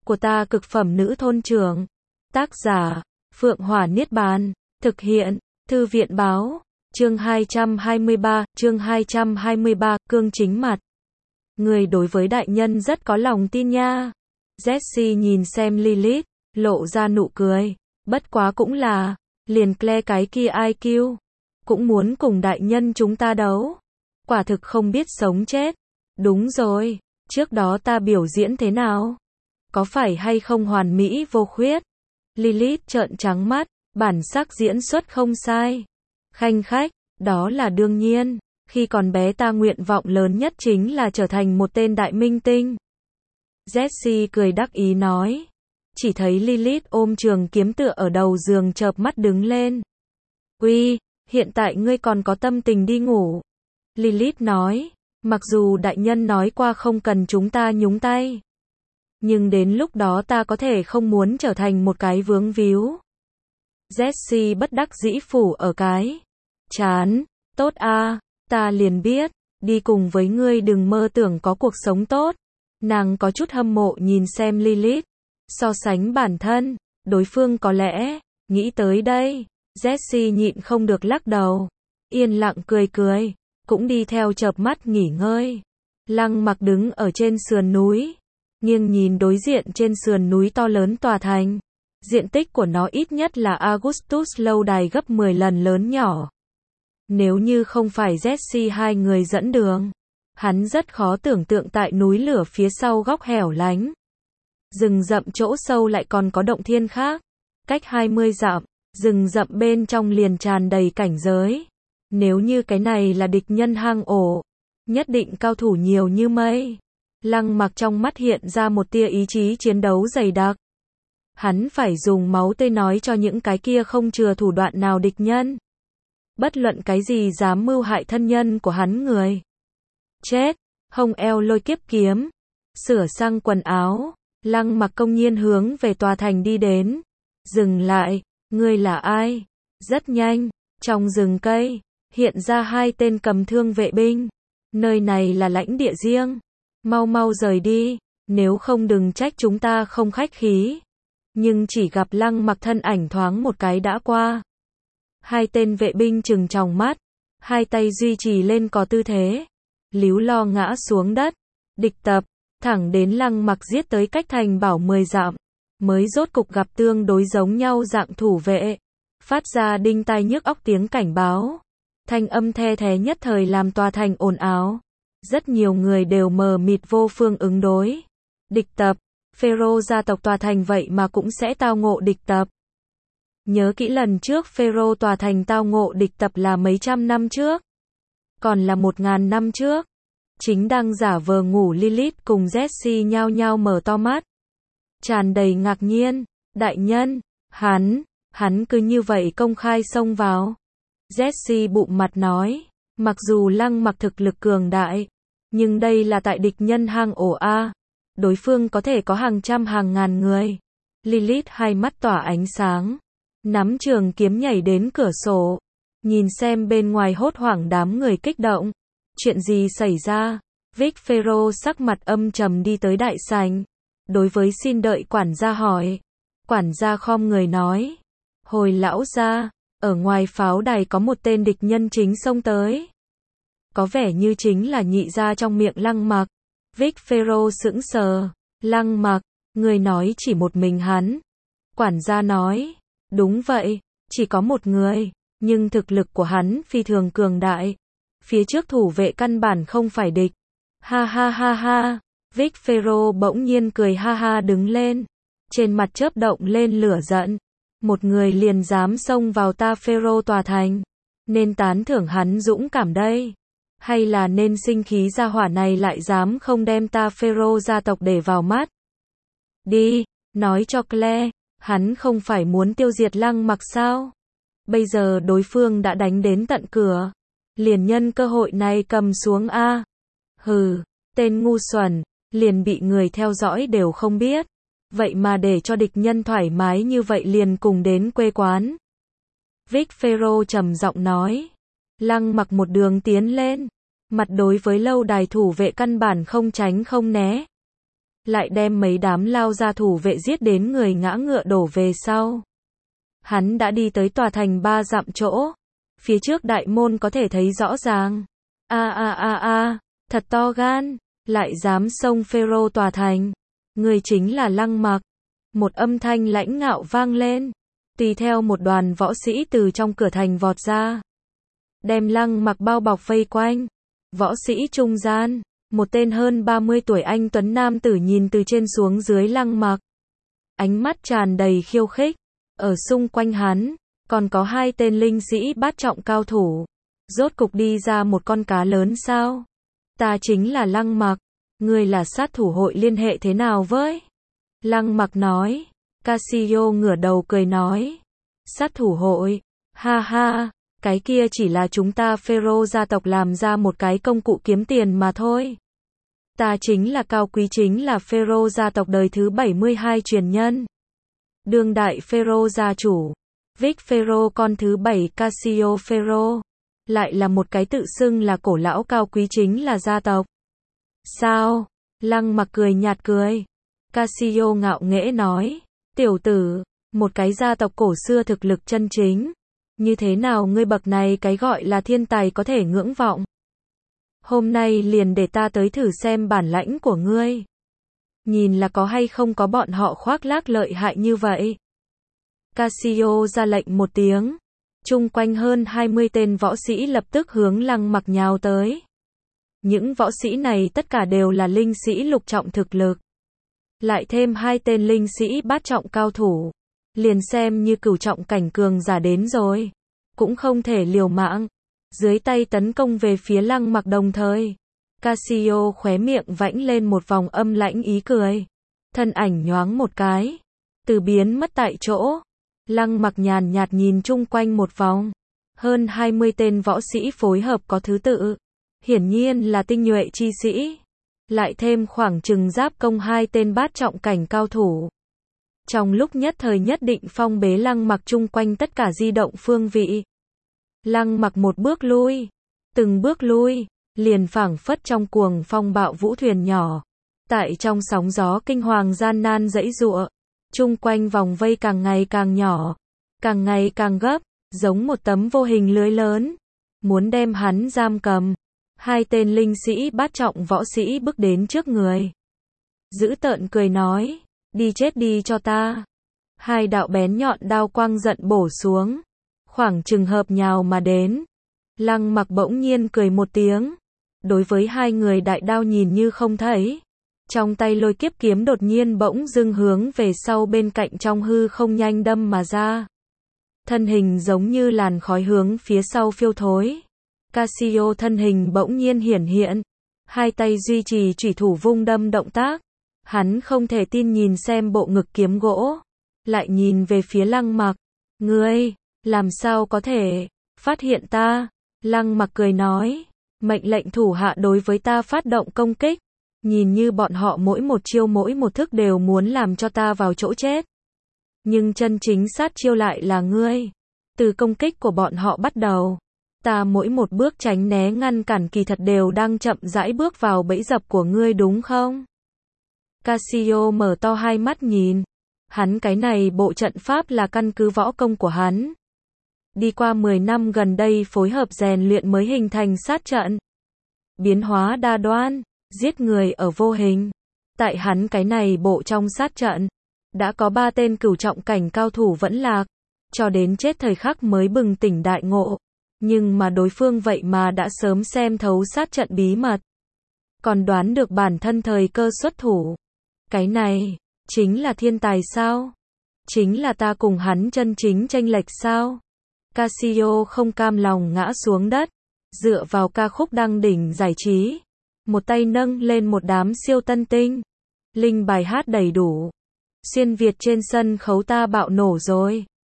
của ta cực phẩm nữ thôn trưởng. Tác giả, Phượng Hỏa Niết Bàn. Thực hiện, Thư viện Báo. Chương 223, cương chính mặt. Người đối với đại nhân rất có lòng tin nha. Jessie nhìn xem Lilith, lộ ra nụ cười. Bất quá cũng là, liền Claire cái kia IQ. Cũng muốn cùng đại nhân chúng ta đấu. Quả thực không biết sống chết. Đúng rồi, trước đó ta biểu diễn thế nào? Có phải hay không hoàn mỹ vô khuyết? Lilith trợn trắng mắt, bản sắc diễn xuất không sai. Khanh khách, đó là đương nhiên. Khi còn bé ta nguyện vọng lớn nhất chính là trở thành một tên đại minh tinh. Jessie cười đắc ý nói. Chỉ thấy Lilith ôm trường kiếm tựa ở đầu giường chợp mắt đứng lên. Uy, hiện tại ngươi còn có tâm tình đi ngủ. Lilith nói, mặc dù đại nhân nói qua không cần chúng ta nhúng tay. Nhưng đến lúc đó ta có thể không muốn trở thành một cái vướng víu. Jessie bất đắc dĩ phủ ở cái chán. Tốt a, ta liền biết, đi cùng với ngươi đừng mơ tưởng có cuộc sống tốt. Nàng có chút hâm mộ nhìn xem Lilith. So sánh bản thân, đối phương có lẽ, nghĩ tới đây. Jessie nhịn không được lắc đầu. Yên lặng cười cười, cũng đi theo chợp mắt nghỉ ngơi. Lăng Mặc đứng ở trên sườn núi, nghiêng nhìn đối diện trên sườn núi to lớn tòa thành. Diện tích của nó ít nhất là Augustus lâu đài gấp 10 lần lớn nhỏ. Nếu như không phải Jessie hai người dẫn đường, hắn rất khó tưởng tượng tại núi lửa phía sau góc hẻo lánh. Rừng rậm chỗ sâu lại còn có động thiên khác. Cách 20 dặm, rừng rậm bên trong liền tràn đầy cảnh giới. Nếu như cái này là địch nhân hang ổ, nhất định cao thủ nhiều như mây. Lăng Mặc trong mắt hiện ra một tia ý chí chiến đấu dày đặc. Hắn phải dùng máu tươi nói cho những cái kia không chừa thủ đoạn nào địch nhân. Bất luận cái gì dám mưu hại thân nhân của hắn người. Chết, hông eo lôi kiếp kiếm. Sửa sang quần áo, Lăng Mặc công nhiên hướng về tòa thành đi đến. Dừng lại, ngươi là ai? Rất nhanh, trong rừng cây, hiện ra hai tên cầm thương vệ binh. Nơi này là lãnh địa riêng. Mau mau rời đi, nếu không đừng trách chúng ta không khách khí. Nhưng chỉ gặp Lăng Mặc thân ảnh thoáng một cái đã qua. Hai tên vệ binh trừng tròng mắt, hai tay duy trì lên có tư thế. Líu lo ngã xuống đất. Địch tập, thẳng đến Lăng Mặc giết tới cách thành bảo 10 dặm. Mới rốt cục gặp tương đối giống nhau dạng thủ vệ. Phát ra đinh tai nhức óc tiếng cảnh báo. Thanh âm the thé nhất thời làm tòa thành ồn ào. Rất nhiều người đều mờ mịt vô phương ứng đối. Địch tập, Pharaoh gia tộc tòa thành vậy mà cũng sẽ tao ngộ địch tập. Nhớ kỹ lần trước Pharaoh tòa thành tao ngộ địch tập là mấy trăm năm trước. Còn là 1000 năm trước. Chính đang giả vờ ngủ Lilith cùng Jessie nhao nhao mở to mắt. Tràn đầy ngạc nhiên. Đại nhân, hắn cứ như vậy công khai xông vào. Jessie bụng mặt nói. Mặc dù Lăng Mặc thực lực cường đại, nhưng đây là tại địch nhân hang ổ A. Đối phương có thể có hàng trăm hàng ngàn người. Lilith hai mắt tỏa ánh sáng. Nắm trường kiếm nhảy đến cửa sổ. Nhìn xem bên ngoài hốt hoảng đám người kích động. Chuyện gì xảy ra? Vic Pharaoh sắc mặt âm trầm đi tới đại sảnh. Đối với xin đợi quản gia hỏi. Quản gia khom người nói. Hồi lão gia, ở ngoài pháo đài có một tên địch nhân chính xông tới. Có vẻ như chính là nhị gia trong miệng Lăng Mặc. Vic Pharaoh sững sờ. Lăng Mặc, người nói chỉ một mình hắn. Quản gia nói. Đúng vậy, chỉ có một người. Nhưng thực lực của hắn phi thường cường đại. Phía trước thủ vệ căn bản không phải địch. Ha ha ha ha. Vic Pharaoh bỗng nhiên cười ha ha đứng lên. Trên mặt chớp động lên lửa giận. Một người liền dám xông vào ta Pharaoh tòa thành. Nên tán thưởng hắn dũng cảm đây. Hay là nên sinh khí gia hỏa này lại dám không đem ta Pharaoh gia tộc để vào mắt. Đi, nói cho Claire, hắn không phải muốn tiêu diệt Lăng Mặc sao? Bây giờ đối phương đã đánh đến tận cửa. Liền nhân cơ hội này cầm xuống A. Hừ, tên ngu xuẩn, liền bị người theo dõi đều không biết. Vậy mà để cho địch nhân thoải mái như vậy liền cùng đến quê quán. Vic Pharaoh trầm giọng nói. Lăng Mặc một đường tiến lên. Mặt đối với lâu đài thủ vệ căn bản không tránh không né. lại đem mấy đám lao ra thủ vệ giết đến người ngã ngựa đổ về sau. Hắn đã đi tới tòa thành 3 dặm chỗ. Phía trước đại môn có thể thấy rõ ràng. Thật to gan, lại dám xông Phêrô tòa thành. Người chính là Lăng Mặc. Một âm thanh lãnh ngạo vang lên. Tùy theo một đoàn võ sĩ từ trong cửa thành vọt ra. Đem Lăng Mặc bao bọc vây quanh. Võ sĩ trung gian, một tên hơn 30 tuổi anh tuấn nam tử nhìn từ trên xuống dưới Lăng Mặc. Ánh mắt tràn đầy khiêu khích. Ở xung quanh hắn, còn có 2 tên linh sĩ bát trọng cao thủ. Rốt cục đi ra một con cá lớn sao? Ta chính là Lăng Mặc. Ngươi là sát thủ hội liên hệ thế nào với? Lăng Mặc nói. Casio ngửa đầu cười nói. Sát thủ hội? Ha ha, cái kia chỉ là chúng ta Phêrô gia tộc làm ra một cái công cụ kiếm tiền mà thôi. Ta chính là cao quý, chính là Phêrô gia tộc đời thứ 72 truyền nhân. Đương đại Phêrô gia chủ. Vic Phêrô con thứ 7 Casio Phêrô. Lại là một cái tự xưng là cổ lão cao quý, chính là gia tộc. Sao? Lăng Mặc cười nhạt cười. Casio ngạo nghễ nói. Tiểu tử, một cái gia tộc cổ xưa thực lực chân chính. Như thế nào ngươi bậc này cái gọi là thiên tài có thể ngưỡng vọng? Hôm nay liền để ta tới thử xem bản lãnh của ngươi. Nhìn là có hay không có bọn họ khoác lác lợi hại như vậy. Casio ra lệnh một tiếng. Chung quanh hơn 20 tên võ sĩ lập tức hướng Lăng Mặc nhào tới. Những võ sĩ này tất cả đều là linh sĩ lục trọng thực lực. Lại thêm 2 tên linh sĩ bát trọng cao thủ. Liền xem như cửu trọng cảnh cường giả đến rồi. Cũng không thể liều mạng. Dưới tay tấn công về phía Lăng Mặc đồng thời. Casio khóe miệng vãnh lên một vòng âm lãnh ý cười. Thân ảnh nhoáng một cái. Từ biến mất tại chỗ. Lăng Mặc nhàn nhạt nhìn chung quanh một vòng. Hơn 20 tên võ sĩ phối hợp có thứ tự. Hiển nhiên là tinh nhuệ chi sĩ. Lại thêm khoảng chừng giáp công 2 tên bát trọng cảnh cao thủ. Trong lúc nhất thời nhất định phong bế Lăng Mặc chung quanh tất cả di động phương vị. Lăng Mặc một bước lui. Từng bước lui. Liền phảng phất trong cuồng phong bạo vũ thuyền nhỏ. Tại trong sóng gió kinh hoàng gian nan giãy giụa. Chung quanh vòng vây càng ngày càng nhỏ. Càng ngày càng gấp. Giống một tấm vô hình lưới lớn. Muốn đem hắn giam cầm. 2 tên linh sĩ bát trọng võ sĩ bước đến trước người. Dữ tợn cười nói. Đi chết đi cho ta. 2 đạo bén nhọn đao quang giận bổ xuống. Khoảng chừng hợp nhào mà đến. Lăng Mặc bỗng nhiên cười một tiếng. Đối với 2 người đại đao nhìn như không thấy. Trong tay lôi kiếp kiếm đột nhiên bỗng dưng hướng về sau bên cạnh trong hư không nhanh đâm mà ra. Thân hình giống như làn khói hướng phía sau phiêu thối. Casio thân hình bỗng nhiên hiển hiện. 2 tay duy trì chủy thủ vung đâm động tác. Hắn không thể tin nhìn xem bộ ngực kiếm gỗ. Lại nhìn về phía Lăng Mặc. Ngươi, làm sao có thể phát hiện ta? Lăng Mặc cười nói. Mệnh lệnh thủ hạ đối với ta phát động công kích. Nhìn như bọn họ mỗi một chiêu mỗi một thức đều muốn làm cho ta vào chỗ chết. Nhưng chân chính sát chiêu lại là ngươi. Từ công kích của bọn họ bắt đầu. Ta mỗi một bước tránh né ngăn cản kỳ thật đều đang chậm rãi bước vào bẫy dập của ngươi đúng không? Casio mở to 2 mắt nhìn. Hắn cái này bộ trận pháp là căn cứ võ công của hắn. Đi qua 10 năm gần đây phối hợp rèn luyện mới hình thành sát trận. Biến hóa đa đoan, giết người ở vô hình. Tại hắn cái này bộ trong sát trận, đã có 3 tên cửu trọng cảnh cao thủ vẫn lạc. Cho đến chết thời khắc mới bừng tỉnh đại ngộ. Nhưng mà đối phương vậy mà đã sớm xem thấu sát trận bí mật. Còn đoán được bản thân thời cơ xuất thủ. Cái này, chính là thiên tài sao? Chính là ta cùng hắn chân chính chênh lệch sao? Casio không cam lòng ngã xuống đất. Dựa vào ca khúc đăng đỉnh giải trí. Một tay nâng lên một đám siêu tân tinh. Linh bài hát đầy đủ. Xuyên Việt trên sân khấu ta bạo nổ rồi.